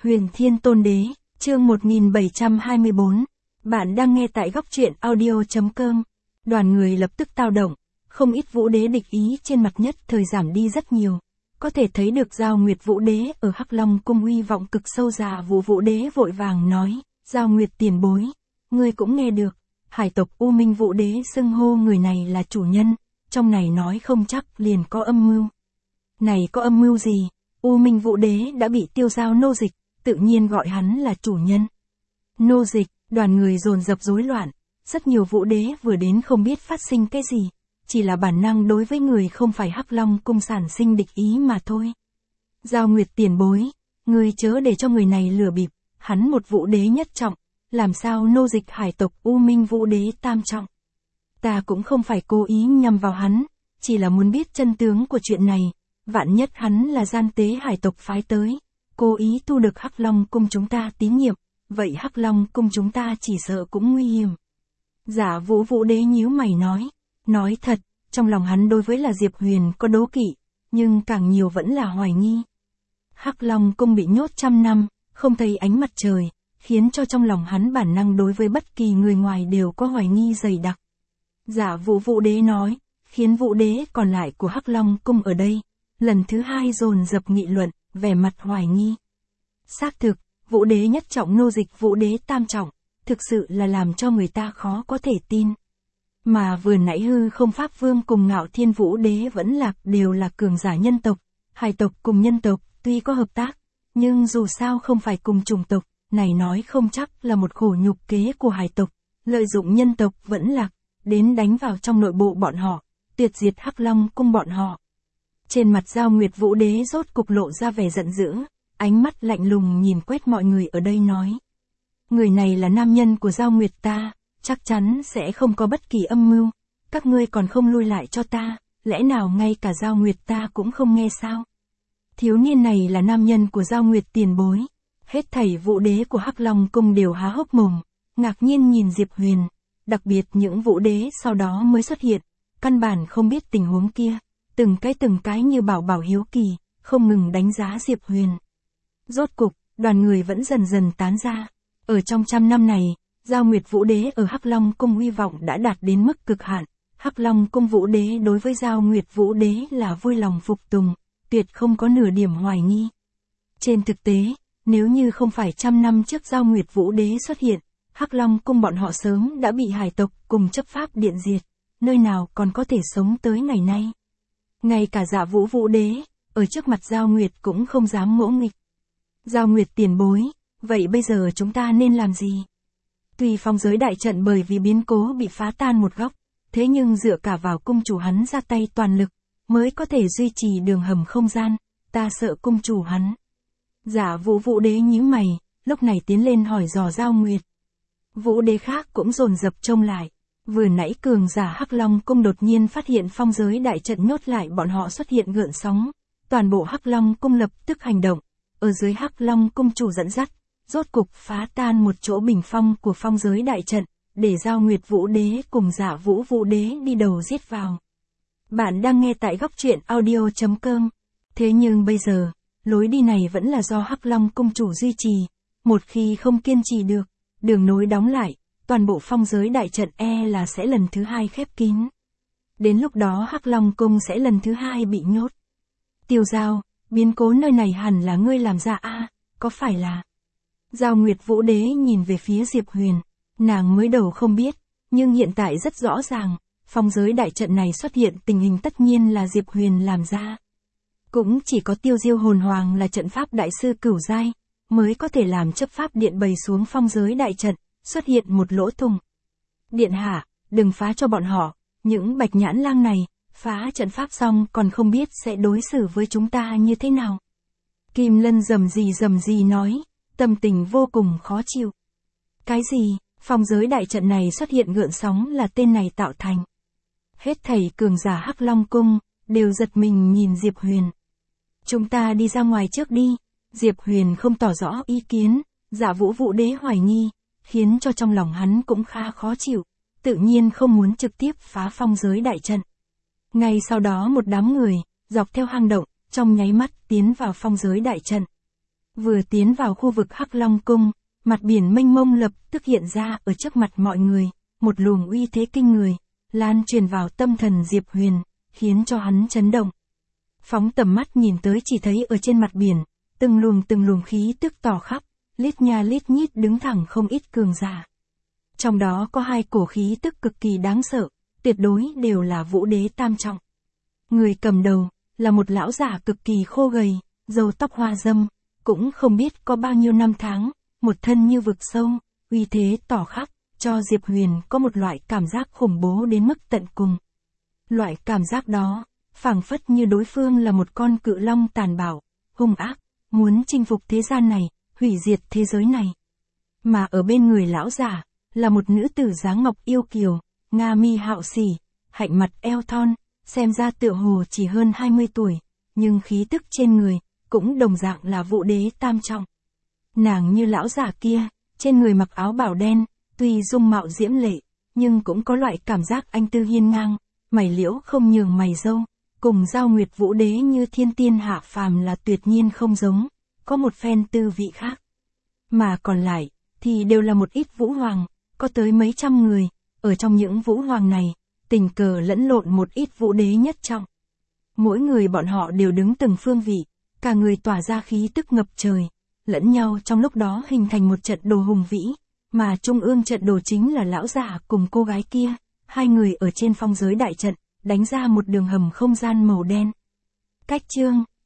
Huyền Thiên Tôn Đế, chương 1724. Bạn đang nghe tại góc truyện audio.com. Đoàn người lập tức tao động, không ít vũ đế địch ý trên mặt nhất thời giảm đi rất nhiều. Có thể thấy được Giao Nguyệt Vũ Đế ở Hắc Long Cung uy vọng cực sâu. Dạ Vũ Đế vội vàng nói, Giao Nguyệt tiền bối, ngươi cũng nghe được, hải tộc U Minh Vũ Đế xưng hô người này là chủ nhân, trong này nói không chắc liền có âm mưu. Này có âm mưu gì? U Minh Vũ Đế đã bị Tiêu Giao nô dịch, tự nhiên gọi hắn là chủ nhân. Nô dịch, đoàn người dồn dập rối loạn, rất nhiều vũ đế vừa đến không biết phát sinh cái gì, chỉ là bản năng đối với người không phải Hắc Long Cung sản sinh địch ý mà thôi. Giao Nguyệt tiền bối, ngươi chớ để cho người này lừa bịp, hắn một vũ đế nhất trọng, làm sao nô dịch hải tộc U Minh Vũ Đế tam trọng. Ta cũng không phải cố ý nhằm vào hắn, chỉ là muốn biết chân tướng của chuyện này, vạn nhất hắn là gian tế hải tộc phái tới, cố ý thu được Hắc Long Cung chúng ta tín nhiệm, vậy Hắc Long Cung chúng ta chỉ sợ cũng nguy hiểm. Giả Vũ Đế nhíu mày nói thật, trong lòng hắn đối với là Diệp Huyền có đố kỵ, nhưng càng nhiều vẫn là hoài nghi. Hắc Long Cung bị nhốt trăm năm, không thấy ánh mặt trời, khiến cho trong lòng hắn bản năng đối với bất kỳ người ngoài đều có hoài nghi dày đặc. Giả Vũ Đế nói, khiến vũ đế còn lại của Hắc Long Cung ở đây, lần thứ hai dồn dập nghị luận, vẻ mặt hoài nghi. Xác thực, vũ đế nhất trọng nô dịch vũ đế tam trọng, thực sự là làm cho người ta khó có thể tin. Mà vừa nãy Hư Không Pháp Vương cùng Ngạo Thiên Vũ Đế vẫn lạc đều là cường giả nhân tộc, hải tộc cùng nhân tộc tuy có hợp tác, nhưng dù sao không phải cùng chủng tộc, này nói không chắc là một khổ nhục kế của hải tộc, lợi dụng nhân tộc vẫn lạc, đến đánh vào trong nội bộ bọn họ, tuyệt diệt Hắc Long Cung bọn họ. Trên mặt Giao Nguyệt Vũ Đế rốt cục lộ ra vẻ giận dữ, ánh mắt lạnh lùng nhìn quét mọi người ở đây nói. Người này là nam nhân của Giao Nguyệt ta, chắc chắn sẽ không có bất kỳ âm mưu, các ngươi còn không lui lại cho ta, lẽ nào ngay cả Giao Nguyệt ta cũng không nghe sao? Thiếu niên này là nam nhân của Giao Nguyệt tiền bối. Hết thảy vũ đế của Hắc Long Cung đều há hốc mồm, ngạc nhiên nhìn Diệp Huyền, đặc biệt những vũ đế sau đó mới xuất hiện, căn bản không biết tình huống kia, từng cái như bảo hiếu kỳ, không ngừng đánh giá Diệp Huyền. Rốt cục, đoàn người vẫn dần dần tán ra. Ở trong trăm năm này, Giao Nguyệt Vũ Đế ở Hắc Long Cung uy vọng đã đạt đến mức cực hạn. Hắc Long Cung Vũ Đế đối với Giao Nguyệt Vũ Đế là vui lòng phục tùng, tuyệt không có nửa điểm hoài nghi. Trên thực tế, nếu như không phải trăm năm trước Giao Nguyệt Vũ Đế xuất hiện, Hắc Long Cung bọn họ sớm đã bị hải tộc cùng chấp pháp điện diệt, nơi nào còn có thể sống tới ngày nay. Ngay cả Dạ Vũ Đế, ở trước mặt Giao Nguyệt cũng không dám ngỗ nghịch. Giao Nguyệt tiền bối, vậy bây giờ chúng ta nên làm gì? Tuy phong giới đại trận bởi vì biến cố bị phá tan một góc, thế nhưng dựa cả vào cung chủ hắn ra tay toàn lực, mới có thể duy trì đường hầm không gian, ta sợ cung chủ hắn. Dạ Vũ Đế nhíu mày, lúc này tiến lên hỏi dò Giao Nguyệt. Vũ đế khác cũng dồn dập trông lại. Vừa nãy cường giả Hắc Long Cung đột nhiên phát hiện phong giới đại trận nhốt lại bọn họ xuất hiện gợn sóng. Toàn bộ Hắc Long Cung lập tức hành động. Ở dưới Hắc Long Cung chủ dẫn dắt, rốt cục phá tan một chỗ bình phong của phong giới đại trận, để Giao Nguyệt Vũ Đế cùng Dạ Vũ Đế đi đầu giết vào. Bạn đang nghe tại góc truyện audio.com. Thế nhưng bây giờ, lối đi này vẫn là do Hắc Long Cung chủ duy trì. Một khi không kiên trì được, đường nối đóng lại, toàn bộ phong giới đại trận là sẽ lần thứ hai khép kín. Đến lúc đó Hắc Long Cung sẽ lần thứ hai bị nhốt. Tiêu Giao, biến cố nơi này hẳn là ngươi làm ra có phải là? Giao Nguyệt Vũ Đế nhìn về phía Diệp Huyền, nàng mới đầu không biết, nhưng hiện tại rất rõ ràng, phong giới đại trận này xuất hiện tình hình tất nhiên là Diệp Huyền làm ra. Cũng chỉ có Tiêu Diêu Hồn Hoàng là trận pháp đại sư cửu giai, mới có thể làm chấp pháp điện bày xuống phong giới đại trận, xuất hiện một lỗ thủng. Điện hạ, đừng phá cho bọn họ, những bạch nhãn lang này, phá trận pháp xong còn không biết sẽ đối xử với chúng ta như thế nào. Kim Lân rầm rì nói, tâm tình vô cùng khó chịu. Cái gì, phong giới đại trận này xuất hiện gợn sóng là tên này tạo thành. Hết thảy cường giả Hắc Long Cung, đều giật mình nhìn Diệp Huyền. Chúng ta đi ra ngoài trước đi. Diệp Huyền không tỏ rõ ý kiến, Dạ Vũ Đế hoài nghi, khiến cho trong lòng hắn cũng khá khó chịu, tự nhiên không muốn trực tiếp phá phong giới đại trận. Ngay sau đó một đám người, dọc theo hang động, trong nháy mắt tiến vào phong giới đại trận. Vừa tiến vào khu vực Hắc Long Cung, mặt biển mênh mông lập tức hiện ra ở trước mặt mọi người, một luồng uy thế kinh người, lan truyền vào tâm thần Diệp Huyền, khiến cho hắn chấn động. Phóng tầm mắt nhìn tới chỉ thấy ở trên mặt biển, từng luồng khí tức tỏ khắp, lít nha lít nhít đứng thẳng không ít cường giả. Trong đó có 2 cổ khí tức cực kỳ đáng sợ, tuyệt đối đều là vũ đế tam trọng. Người cầm đầu, là một lão giả cực kỳ khô gầy, râu tóc hoa râm, cũng không biết có bao nhiêu năm tháng, một thân như vực sâu, uy thế tỏ khắp, cho Diệp Huyền có một loại cảm giác khủng bố đến mức tận cùng. Loại cảm giác đó, phảng phất như đối phương là một con cự long tàn bạo, hung ác, muốn chinh phục thế gian này, hủy diệt thế giới này. Mà ở bên người lão giả, là một nữ tử dáng ngọc yêu kiều, nga mi hạo sỉ, hạnh mặt eo thon, xem ra tựa hồ chỉ hơn 20 tuổi, nhưng khí tức trên người, cũng đồng dạng là vũ đế tam trọng. Nàng như lão giả kia, trên người mặc áo bào đen, tuy dung mạo diễm lệ, nhưng cũng có loại cảm giác anh tư hiên ngang, mày liễu không nhường mày râu, cùng Giao Nguyệt vũ đế như thiên tiên hạ phàm là tuyệt nhiên không giống, có một phen tư vị khác. Mà còn lại, thì đều là một ít vũ hoàng, có tới mấy trăm người, ở trong những vũ hoàng này, tình cờ lẫn lộn một ít vũ đế nhất trọng. Mỗi người bọn họ đều đứng từng phương vị, cả người tỏa ra khí tức ngập trời, lẫn nhau trong lúc đó hình thành một trận đồ hùng vĩ, mà trung ương trận đồ chính là lão giả cùng cô gái kia, 2 người ở trên phong giới đại trận, đánh ra một đường hầm không gian màu đen. Cách chương,